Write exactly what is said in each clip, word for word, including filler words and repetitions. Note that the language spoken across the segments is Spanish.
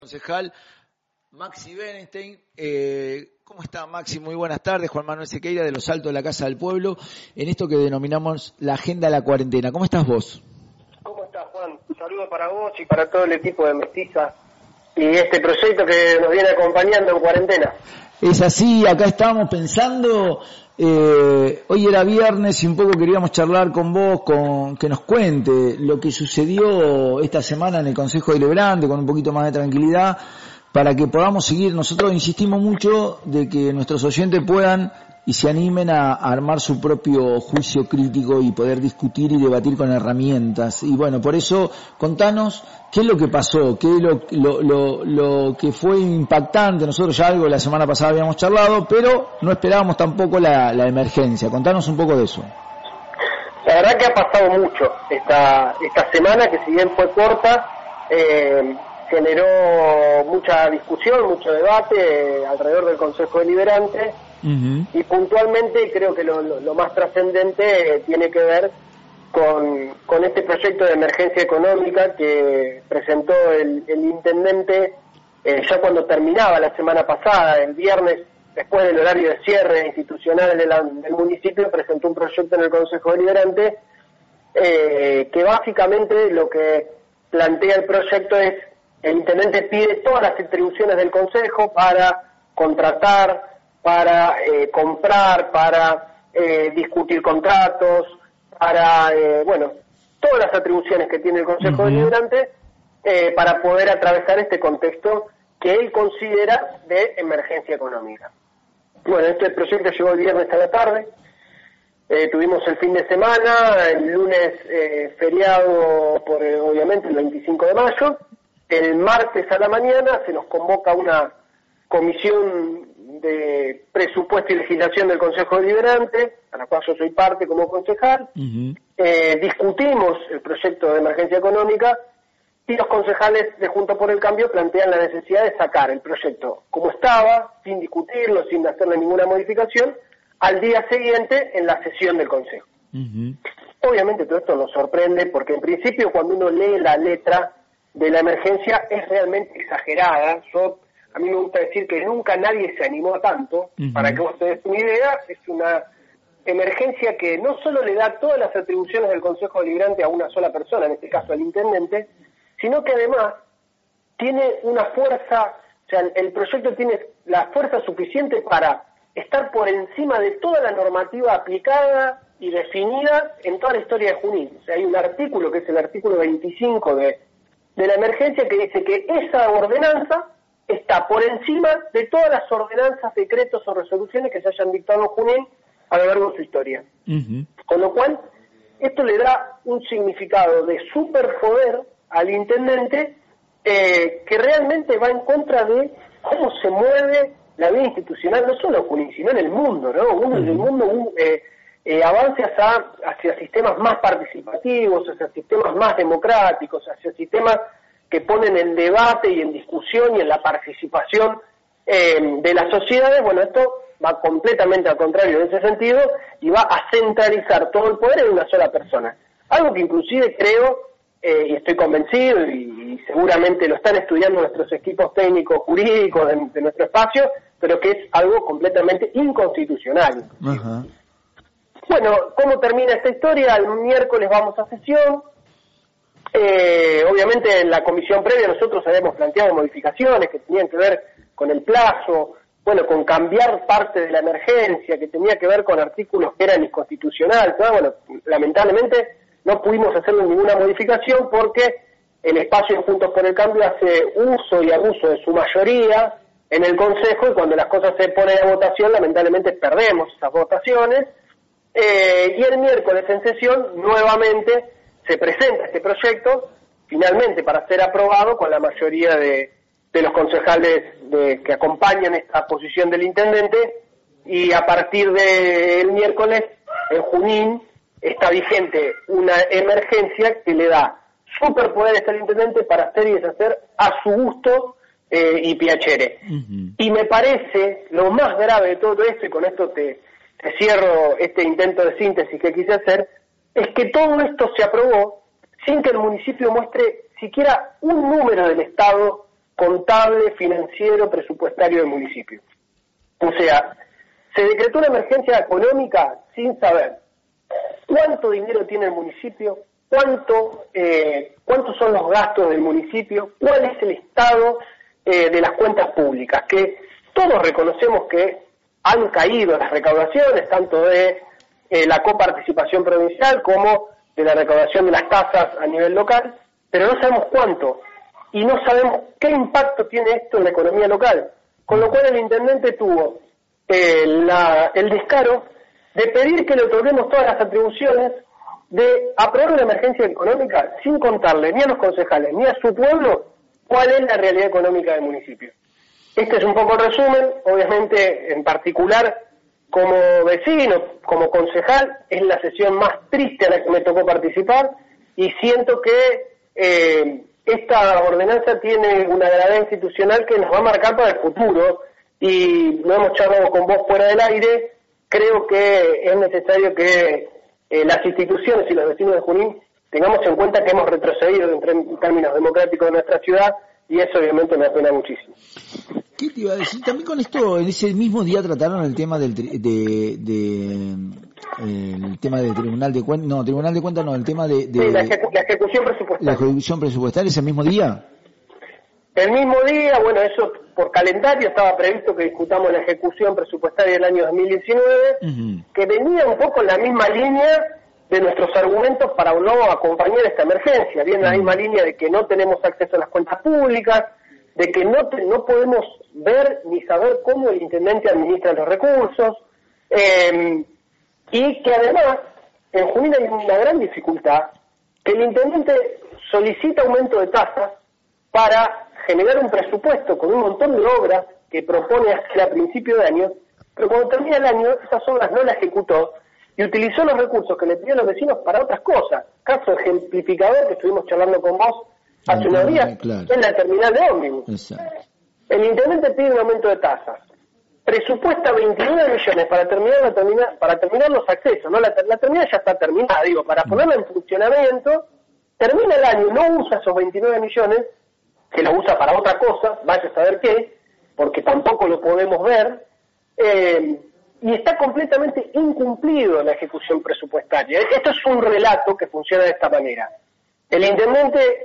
Concejal Maxi Benestein. Eh, ¿Cómo está, Maxi? Muy buenas tardes. Juan Manuel Sequeira de Los Altos de la Casa del Pueblo, en esto que denominamos la Agenda de la Cuarentena. ¿Cómo estás vos? ¿Cómo estás, Juan? Un saludo para vos y para todo el equipo de Mestiza y este proyecto que nos viene acompañando en cuarentena. Es así, acá estábamos pensando, eh, hoy era viernes y un poco queríamos charlar con vos, con que nos cuente lo que sucedió esta semana en el Consejo Deliberante, con un poquito más de tranquilidad, para que podamos seguir. Nosotros insistimos mucho de que nuestros oyentes puedan y se animen a, a armar su propio juicio crítico y poder discutir y debatir con herramientas. Y bueno, por eso contanos qué es lo que pasó, qué es lo, lo, lo, lo que fue impactante. Nosotros ya algo la semana pasada habíamos charlado, pero no esperábamos tampoco la, la emergencia. Contanos un poco de eso. La verdad que ha pasado mucho esta, esta semana, que si bien fue corta, eh, generó mucha discusión, mucho debate eh, alrededor del Consejo Deliberante. Uh-huh. Y puntualmente creo que lo, lo, lo más trascendente eh, tiene que ver con, con este proyecto de emergencia económica que presentó el, el intendente eh, ya cuando terminaba la semana pasada, el viernes, después del horario de cierre institucional de la, del municipio, presentó un proyecto en el Consejo Deliberante eh, que básicamente lo que plantea el proyecto es: el intendente pide todas las atribuciones del Consejo para contratar, para eh, comprar, para eh, discutir contratos, para, eh, bueno, todas las atribuciones que tiene el Consejo uh-huh. Deliberante eh, para poder atravesar este contexto que él considera de emergencia económica. Bueno, este proyecto llegó el viernes a la tarde, eh, tuvimos el fin de semana, el lunes eh, feriado por, eh, obviamente, el veinticinco de mayo, el martes a la mañana se nos convoca una comisión de presupuesto y legislación del Consejo Deliberante, a la cual yo soy parte como concejal. Uh-huh. Eh, discutimos el proyecto de emergencia económica y los concejales de Juntos por el Cambio plantean la necesidad de sacar el proyecto como estaba, sin discutirlo, sin hacerle ninguna modificación, al día siguiente en la sesión del Consejo. Uh-huh. Obviamente todo esto nos sorprende porque en principio cuando uno lee la letra de la emergencia es realmente exagerada. Yo A mí me gusta decir que nunca nadie se animó a tanto. Uh-huh. Para que vos te des una idea, es una emergencia que no solo le da todas las atribuciones del Consejo Deliberante a una sola persona, en este caso al intendente, sino que además tiene una fuerza, o sea, el proyecto tiene la fuerza suficiente para estar por encima de toda la normativa aplicada y definida en toda la historia de Junín. O sea, hay un artículo, que es el artículo veinticinco de, de la emergencia, que dice que esa ordenanza está por encima de todas las ordenanzas, decretos o resoluciones que se hayan dictado en Junín a lo largo de su historia. Uh-huh. Con lo cual, esto le da un significado de superpoder al intendente eh, que realmente va en contra de cómo se mueve la vida institucional, no solo en Junín, sino en el mundo, ¿no? Uno, uh-huh. En el mundo eh, eh, avance hacia, hacia sistemas más participativos, hacia sistemas más democráticos, hacia sistemas que ponen en debate y en discusión y en la participación eh, de las sociedades. Bueno, esto va completamente al contrario en ese sentido y va a centralizar todo el poder en una sola persona. Algo que inclusive creo, eh, y estoy convencido, y, y seguramente lo están estudiando nuestros equipos técnicos jurídicos de, de nuestro espacio, pero que es algo completamente inconstitucional. Uh-huh. Bueno, ¿cómo termina esta historia? El miércoles vamos a sesión. Eh, obviamente en la comisión previa nosotros habíamos planteado modificaciones que tenían que ver con el plazo, bueno, con cambiar parte de la emergencia, que tenía que ver con artículos que eran inconstitucionales, ¿no? Bueno, lamentablemente no pudimos hacerle ninguna modificación porque el espacio de Juntos por el Cambio hace uso y abuso de su mayoría en el Consejo, y cuando las cosas se ponen a votación, lamentablemente perdemos esas votaciones, eh, y el miércoles en sesión nuevamente se presenta este proyecto, finalmente para ser aprobado con la mayoría de, de los concejales de, que acompañan esta posición del intendente, y a partir del miércoles, en Junín, está vigente una emergencia que le da superpoderes al intendente para hacer y deshacer a su gusto eh, y piacere. Uh-huh. Y me parece lo más grave de todo esto, y con esto te, te cierro este intento de síntesis que quise hacer, es que todo esto se aprobó sin que el municipio muestre siquiera un número del Estado contable, financiero, presupuestario del municipio. O sea, se decretó una emergencia económica sin saber cuánto dinero tiene el municipio, cuánto, eh, cuántos son los gastos del municipio, cuál es el estado eh, de las cuentas públicas, que todos reconocemos que han caído las recaudaciones, tanto de eh, la coparticipación provincial como de la recaudación de las tasas a nivel local, pero no sabemos cuánto, y no sabemos qué impacto tiene esto en la economía local, con lo cual el intendente tuvo eh, la, el descaro de pedir que le otorguemos todas las atribuciones, de aprobar una emergencia económica sin contarle ni a los concejales ni a su pueblo cuál es la realidad económica del municipio. Este es un poco el resumen, obviamente en particular como vecino, como concejal, es la sesión más triste a la que me tocó participar y siento que eh, esta ordenanza tiene una gravedad institucional que nos va a marcar para el futuro y lo hemos charlado con vos fuera del aire. Creo que es necesario que eh, las instituciones y los vecinos de Junín tengamos en cuenta que hemos retrocedido en, en términos democráticos de nuestra ciudad y eso obviamente me apena muchísimo. ¿Qué te iba a decir? También con esto, en ese mismo día trataron el tema del tri- de, de eh, el tema del tribunal de cuentas, no, tribunal de cuentas no, el tema de, de sí, la, ejecu- la ejecución presupuestaria. La ejecución presupuestaria ese mismo día. El mismo día, bueno, eso por calendario estaba previsto que discutamos la ejecución presupuestaria del año dos mil diecinueve, uh-huh. que venía un poco en la misma línea de nuestros argumentos para no acompañar esta emergencia, viene en la misma línea de que no tenemos acceso a las cuentas públicas, de que no te, no podemos ver ni saber cómo el intendente administra los recursos, eh, y que además en Junín hay una gran dificultad, que el intendente solicita aumento de tasas para generar un presupuesto con un montón de obras que propone hacer a principio de año, pero cuando termina el año esas obras no las ejecutó y utilizó los recursos que le pidió a los vecinos para otras cosas. Caso ejemplificador que estuvimos charlando con vos hace unos días, claro. En la terminal de ómnibus. Exacto. El intendente pide un aumento de tasas, presupuesta veintinueve millones para terminar la terminal, para terminar los accesos, no la, la terminal ya está terminada, digo, para ponerla en funcionamiento, termina el año, no usa esos veintinueve millones, que lo usa para otra cosa, vaya a saber qué, porque tampoco lo podemos ver, eh, y está completamente incumplido la ejecución presupuestaria. Esto es un relato que funciona de esta manera. El intendente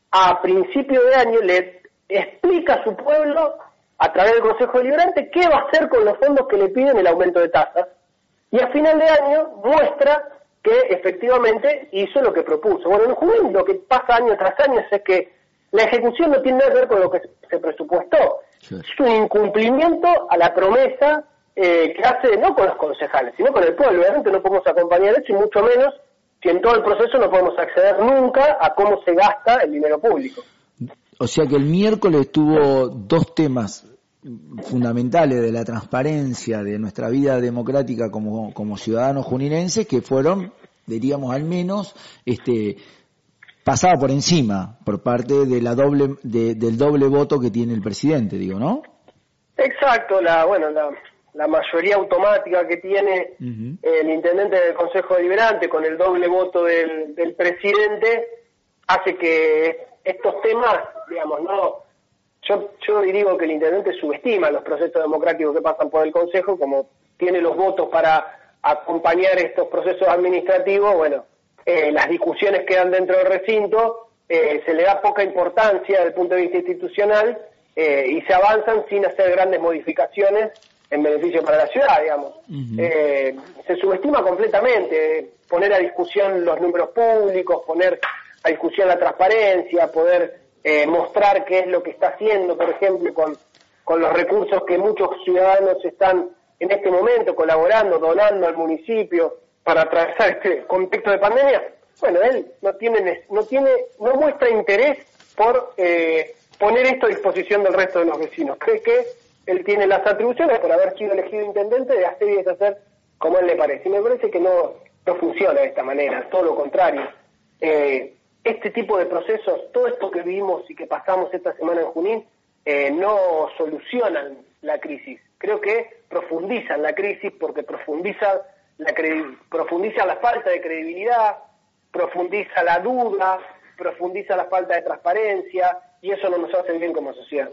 a principio de año le explica a su pueblo, a través del Consejo Deliberante, qué va a hacer con los fondos que le piden el aumento de tasas, y a final de año muestra que efectivamente hizo lo que propuso. Bueno, en Junín lo que pasa año tras año es que la ejecución no tiene nada que ver con lo que se presupuestó. Sí. Es un incumplimiento a la promesa eh, que hace no con los concejales, sino con el pueblo. Obviamente no podemos acompañar eso y mucho menos si en todo el proceso no podemos acceder nunca a cómo se gasta el dinero público. O sea que el miércoles tuvo dos temas fundamentales de la transparencia de nuestra vida democrática como, como ciudadanos juninenses que fueron, diríamos al menos, este pasaba por encima por parte de la doble de, del doble voto que tiene el presidente, digo, ¿no? Exacto, la bueno la, la mayoría automática que tiene uh-huh. el intendente del Consejo Deliberante con el doble voto del, del presidente hace que estos temas, digamos, no yo yo digo que el intendente subestima los procesos democráticos que pasan por el Consejo, como tiene los votos para acompañar estos procesos administrativos, bueno, Eh, las discusiones quedan dentro del recinto, eh, se le da poca importancia desde el punto de vista institucional eh, y se avanzan sin hacer grandes modificaciones en beneficio para la ciudad, digamos. Uh-huh. Eh, se subestima completamente poner a discusión los números públicos, poner a discusión la transparencia, poder eh, mostrar qué es lo que está haciendo, por ejemplo, con, con los recursos que muchos ciudadanos están en este momento colaborando, donando al municipio para atravesar este contexto de pandemia. Bueno, él no tiene, no tiene, no muestra interés por eh, poner esto a disposición del resto de los vecinos. Cree que él tiene las atribuciones por haber sido elegido intendente de hacer y deshacer como él le parece. Y me parece que no, no funciona de esta manera, todo lo contrario. Eh, este tipo de procesos, todo esto que vivimos y que pasamos esta semana en Junín, eh, no solucionan la crisis. Creo que profundizan la crisis porque profundizan La credi- profundiza la falta de credibilidad, profundiza la duda, profundiza la falta de transparencia, y eso no nos hace bien como sociedad.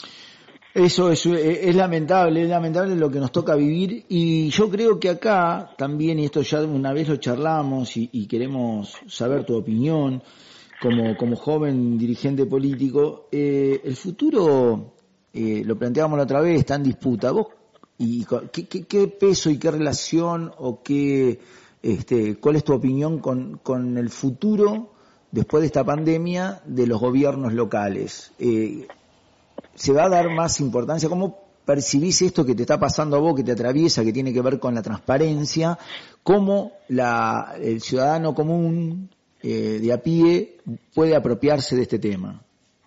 Eso es, es lamentable, es lamentable lo que nos toca vivir, y yo creo que acá también, y esto ya una vez lo charlamos y, y queremos saber tu opinión como, como joven dirigente político, eh, el futuro, eh, lo planteamos la otra vez, está en disputa. ¿Vos y qué, qué, qué peso y qué relación o qué, este, cuál es tu opinión con, con el futuro después de esta pandemia de los gobiernos locales? Eh, ¿Se va a dar más importancia? ¿Cómo percibís esto que te está pasando a vos, que te atraviesa, que tiene que ver con la transparencia? ¿Cómo la, el ciudadano común eh, de a pie puede apropiarse de este tema?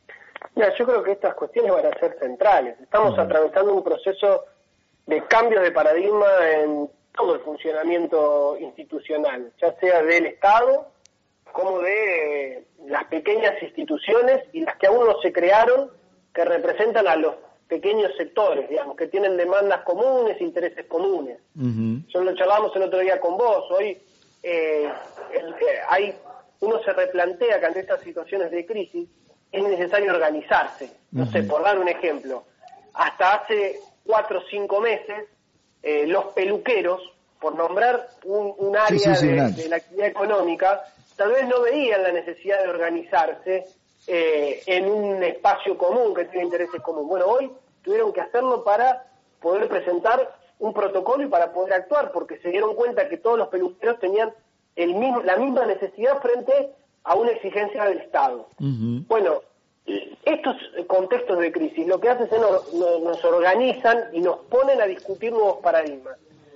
Mira, yo creo que estas cuestiones van a ser centrales. Estamos uh-huh. atravesando un proceso de cambio de paradigma en todo el funcionamiento institucional, ya sea del Estado como de las pequeñas instituciones y las que aún no se crearon, que representan a los pequeños sectores, digamos, que tienen demandas comunes, intereses comunes. Uh-huh. Yo lo charlábamos el otro día con vos, hoy eh, el, eh, hay, uno se replantea que ante estas situaciones de crisis es necesario organizarse. No uh-huh. sé, por dar un ejemplo, hasta hace cuatro o cinco meses, eh, los peluqueros, por nombrar un, un área sí, sí, sí, de, de la actividad económica, tal vez no veían la necesidad de organizarse Eh, en un espacio común que tiene intereses comunes. Bueno, hoy tuvieron que hacerlo para poder presentar un protocolo y para poder actuar, porque se dieron cuenta que todos los peluqueros tenían el mismo, la misma necesidad frente a una exigencia del Estado. Uh-huh. Bueno, estos contextos de crisis lo que hacen es nos, nos organizan y nos ponen a discutir nuevos paradigmas.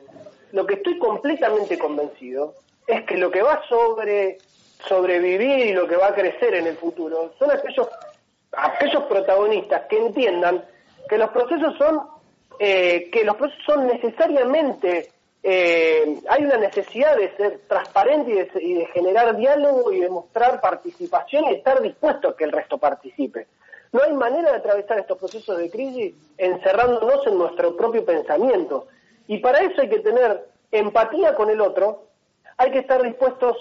Lo que estoy completamente convencido es que lo que va sobre sobrevivir y lo que va a crecer en el futuro son aquellos aquellos protagonistas que entiendan que los procesos son eh, que los procesos son necesariamente eh, hay una necesidad de ser transparente y de, y de generar diálogo y de mostrar participación y estar dispuesto a que el resto participe. No hay manera de atravesar estos procesos de crisis encerrándonos en nuestro propio pensamiento, y para eso hay que tener empatía con el otro, hay que estar dispuestos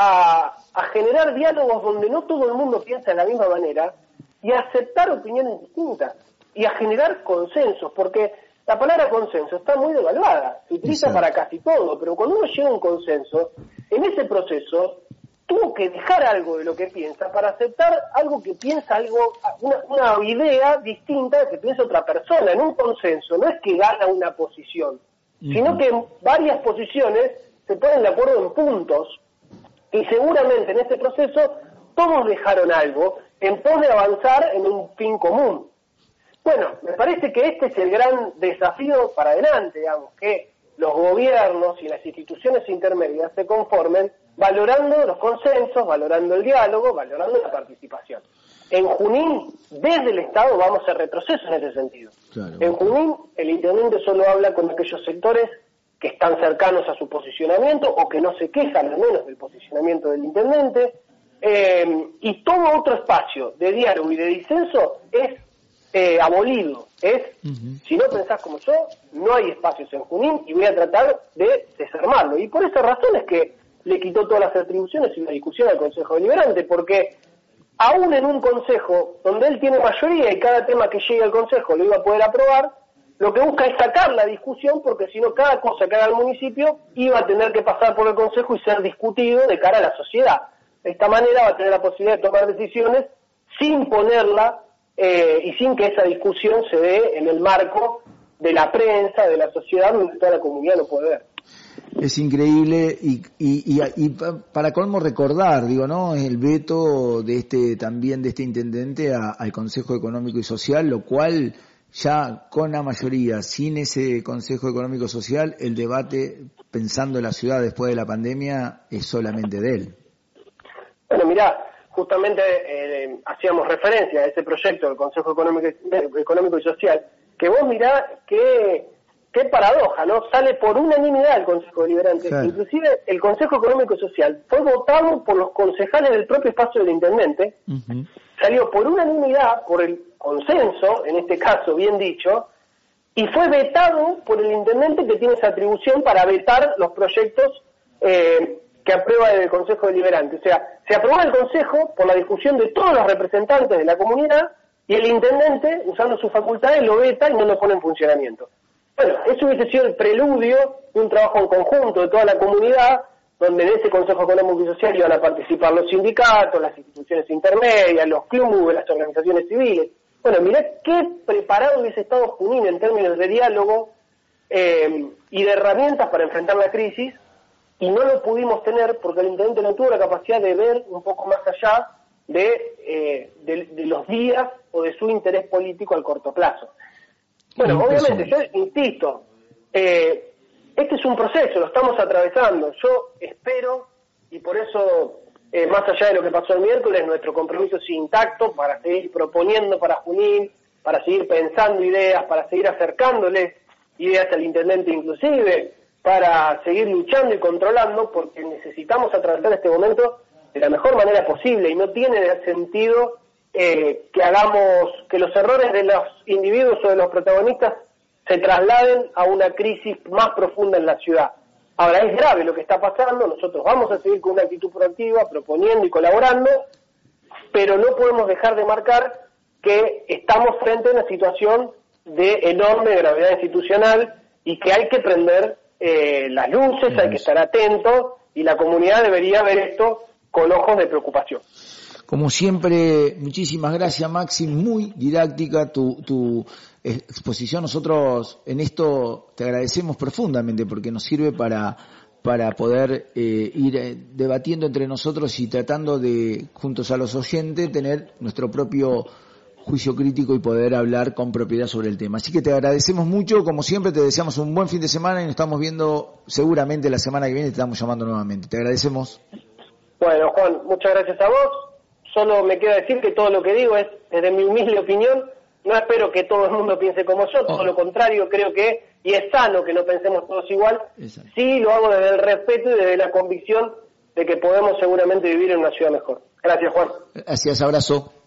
A, a generar diálogos donde no todo el mundo piensa de la misma manera y a aceptar opiniones distintas y a generar consensos, porque la palabra consenso está muy devaluada, se utiliza Exacto. para casi todo, pero cuando uno llega a un consenso, en ese proceso tuvo que dejar algo de lo que piensa para aceptar algo que piensa, algo una, una idea distinta que piensa otra persona. En un consenso no es que gana una posición, uh-huh. sino que varias posiciones se ponen de acuerdo en puntos. Y seguramente en este proceso todos dejaron algo en pos de avanzar en un fin común. Bueno, me parece que este es el gran desafío para adelante, digamos, que los gobiernos y las instituciones intermedias se conformen valorando los consensos, valorando el diálogo, valorando la participación. En Junín, desde el Estado, vamos a retroceso en ese sentido. Claro. En Junín, el intendente solo habla con aquellos sectores que están cercanos a su posicionamiento o que no se quejan al menos del posicionamiento del intendente, eh, y todo otro espacio de diálogo y de disenso es eh, abolido. Es, uh-huh. si no pensás como yo, no hay espacios en Junín y voy a tratar de desarmarlo. Y por esa razón es que le quitó todas las atribuciones y la discusión al Consejo Deliberante, porque aún en un Consejo donde él tiene mayoría y cada tema que llegue al Consejo lo iba a poder aprobar, lo que busca es sacar la discusión, porque si no cada cosa que haga el municipio iba a tener que pasar por el Consejo y ser discutido de cara a la sociedad. De esta manera va a tener la posibilidad de tomar decisiones sin ponerla eh, y sin que esa discusión se dé en el marco de la prensa, de la sociedad, donde toda la comunidad lo puede ver. Es increíble y, y, y, y para colmo recordar, digo, ¿no? El veto de este también de este intendente a, al Consejo Económico y Social, lo cual ya con la mayoría, sin ese Consejo Económico Social, el debate pensando en la ciudad después de la pandemia es solamente de él. Bueno, mirá, justamente eh, hacíamos referencia a ese proyecto del Consejo Económico, Económico y Social, que vos mirá que qué paradoja, ¿no? Sale por unanimidad el Consejo Deliberante. Claro. Inclusive el Consejo Económico y Social fue votado por los concejales del propio espacio del intendente, uh-huh. salió por unanimidad, por el consenso, en este caso bien dicho, y fue vetado por el intendente que tiene esa atribución para vetar los proyectos eh, que aprueba el Consejo Deliberante. O sea, se aprobó el Consejo por la discusión de todos los representantes de la comunidad y el intendente, usando sus facultades, lo veta y no lo pone en funcionamiento. Bueno, eso hubiese sido el preludio de un trabajo en conjunto de toda la comunidad, donde en ese Consejo Económico y Social iban a participar los sindicatos, las instituciones intermedias, los clubes, las organizaciones civiles. Bueno, mirá qué preparado hubiese estado Junín en términos de diálogo eh, y de herramientas para enfrentar la crisis, y no lo pudimos tener porque el intendente no tuvo la capacidad de ver un poco más allá de, eh, de, de los días o de su interés político al corto plazo. Bueno, obviamente, yo insisto, eh, este es un proceso, lo estamos atravesando. Yo espero, y por eso, eh, más allá de lo que pasó el miércoles, nuestro compromiso es intacto para seguir proponiendo para Junín, para seguir pensando ideas, para seguir acercándoles ideas al intendente inclusive, para seguir luchando y controlando, porque necesitamos atravesar este momento de la mejor manera posible, y no tiene sentido eh, que hagamos, que los errores de los individuos o de los protagonistas se trasladen a una crisis más profunda en la ciudad. Ahora, es grave lo que está pasando, nosotros vamos a seguir con una actitud proactiva, proponiendo y colaborando, pero no podemos dejar de marcar que estamos frente a una situación de enorme gravedad institucional y que hay que prender eh, las luces, hay que estar atentos, y la comunidad debería ver esto con ojos de preocupación. Como siempre, muchísimas gracias, Maxi, muy didáctica tu, tu exposición. Nosotros en esto te agradecemos profundamente porque nos sirve para, para poder eh, ir eh, debatiendo entre nosotros y tratando de, juntos a los oyentes, tener nuestro propio juicio crítico y poder hablar con propiedad sobre el tema. Así que te agradecemos mucho, como siempre te deseamos un buen fin de semana y nos estamos viendo seguramente la semana que viene, te estamos llamando nuevamente. Te agradecemos. Bueno, Juan, muchas gracias a vos. Solo me queda decir que todo lo que digo es desde mi humilde opinión. No espero que todo el mundo piense como yo, todo oh. lo contrario, creo que, y es sano que no pensemos todos igual. Exacto. Sí, lo hago desde el respeto y desde la convicción de que podemos seguramente vivir en una ciudad mejor. Gracias, Juan. Gracias, abrazo.